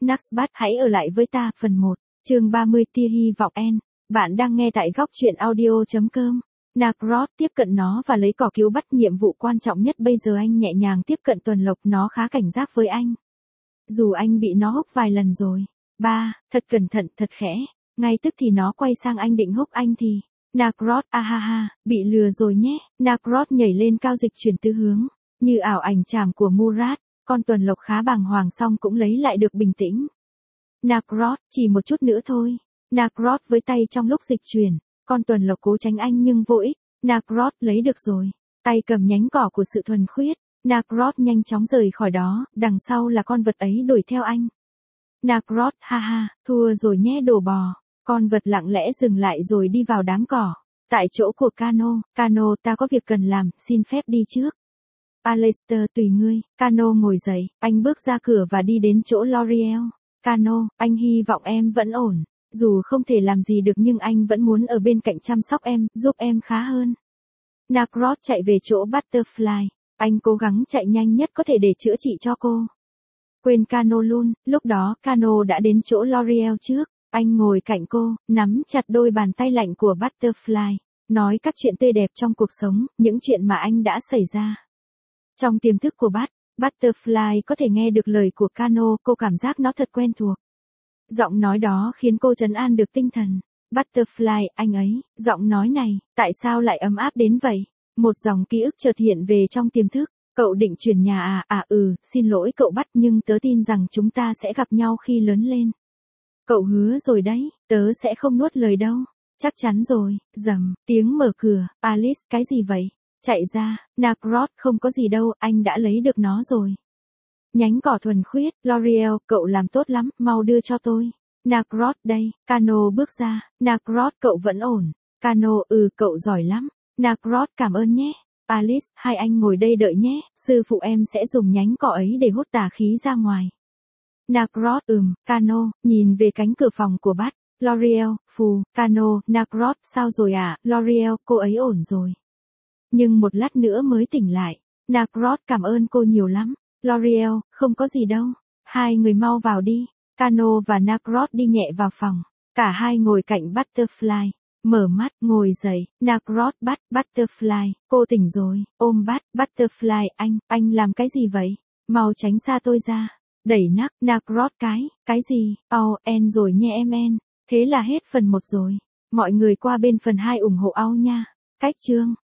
Naxbat hãy ở lại với ta phần 1, chương 30 tia hy vọng N. Bạn đang nghe tại góc truyện audio.com. Naqroth tiếp cận nó và lấy cỏ cứu bắt. Nhiệm vụ quan trọng nhất bây giờ anh nhẹ nhàng tiếp cận tuần lộc, nó khá cảnh giác với anh. Dù anh bị nó húc vài lần rồi. Thật cẩn thận, thật khẽ. Ngay tức thì nó quay sang anh định húc anh thì. Naqroth ha, bị lừa rồi nhé. Naqroth nhảy lên cao dịch chuyển tứ hướng. Như ảo ảnh chàm của Murad, con tuần lộc khá bàng hoàng xong cũng lấy lại được bình tĩnh. Naqroth, chỉ một chút nữa thôi. Naqroth với tay trong lúc dịch chuyển. Con tuần lộc cố tránh anh nhưng vô ích. Naqroth lấy được rồi. Tay cầm nhánh cỏ của sự thuần khiết. Naqroth nhanh chóng rời khỏi đó, đằng sau là con vật ấy đuổi theo anh. Naqroth ha, thua rồi nhé đồ bò. Con vật lặng lẽ dừng lại rồi đi vào đám cỏ. Tại chỗ của Cano, ta có việc cần làm, xin phép đi trước. Aleister tùy ngươi. Cano ngồi dậy, anh bước ra cửa và đi đến chỗ L'Oreal. Cano, anh hy vọng em vẫn ổn. Dù không thể làm gì được nhưng anh vẫn muốn ở bên cạnh chăm sóc em, giúp em khá hơn. Naqroth chạy về chỗ Butterfly. Anh cố gắng chạy nhanh nhất có thể để chữa trị cho cô. Quên Cano luôn, lúc đó Cano đã đến chỗ L'Oreal trước. Anh ngồi cạnh cô, nắm chặt đôi bàn tay lạnh của Butterfly. Nói các chuyện tươi đẹp trong cuộc sống, những chuyện mà anh đã xảy ra. Trong tiềm thức của Butterfly có thể nghe được lời của Cano, cô cảm giác nó thật quen thuộc. Giọng nói đó khiến cô trấn an được tinh thần. Butterfly, anh ấy, giọng nói này, tại sao lại ấm áp đến vậy? Một dòng ký ức chợt hiện về trong tiềm thức. Cậu định chuyển nhà à? Xin lỗi cậu Bắt, nhưng tớ tin rằng chúng ta sẽ gặp nhau khi lớn lên. Cậu hứa rồi đấy, tớ sẽ không nuốt lời đâu. Chắc chắn rồi. Rầm, tiếng mở cửa. Alice, cái gì vậy? Chạy ra. Naqroth, không có gì đâu, anh đã lấy được nó rồi. Nhánh cỏ thuần khiết. L'Oreal, cậu làm tốt lắm, mau đưa cho tôi. Naqroth, đây. Cano bước ra. Naqroth, cậu vẫn ổn. Cano, cậu giỏi lắm. Naqroth, cảm ơn nhé. Alice, hai anh ngồi đây đợi nhé, sư phụ em sẽ dùng nhánh cỏ ấy để hút tà khí ra ngoài. Naqroth, Cano, nhìn về cánh cửa phòng của Bat. L'Oreal, phù, Cano, Naqroth, sao rồi à? L'Oreal, cô ấy ổn rồi. Nhưng một lát nữa mới tỉnh lại. Naqroth, cảm ơn cô nhiều lắm. L'Oreal, không có gì đâu. Hai người mau vào đi. Cano và Naqroth đi nhẹ vào phòng. Cả hai ngồi cạnh Butterfly. Mở mắt, ngồi dậy. Naqroth bắt Butterfly. Cô tỉnh rồi. Ôm bắt Butterfly. Anh làm cái gì vậy? Mau tránh xa tôi ra. Đẩy Naqroth cái gì? N rồi nha em N. Thế là hết phần 1 rồi. Mọi người qua bên phần 2 ủng hộ ao nha. Cách chương.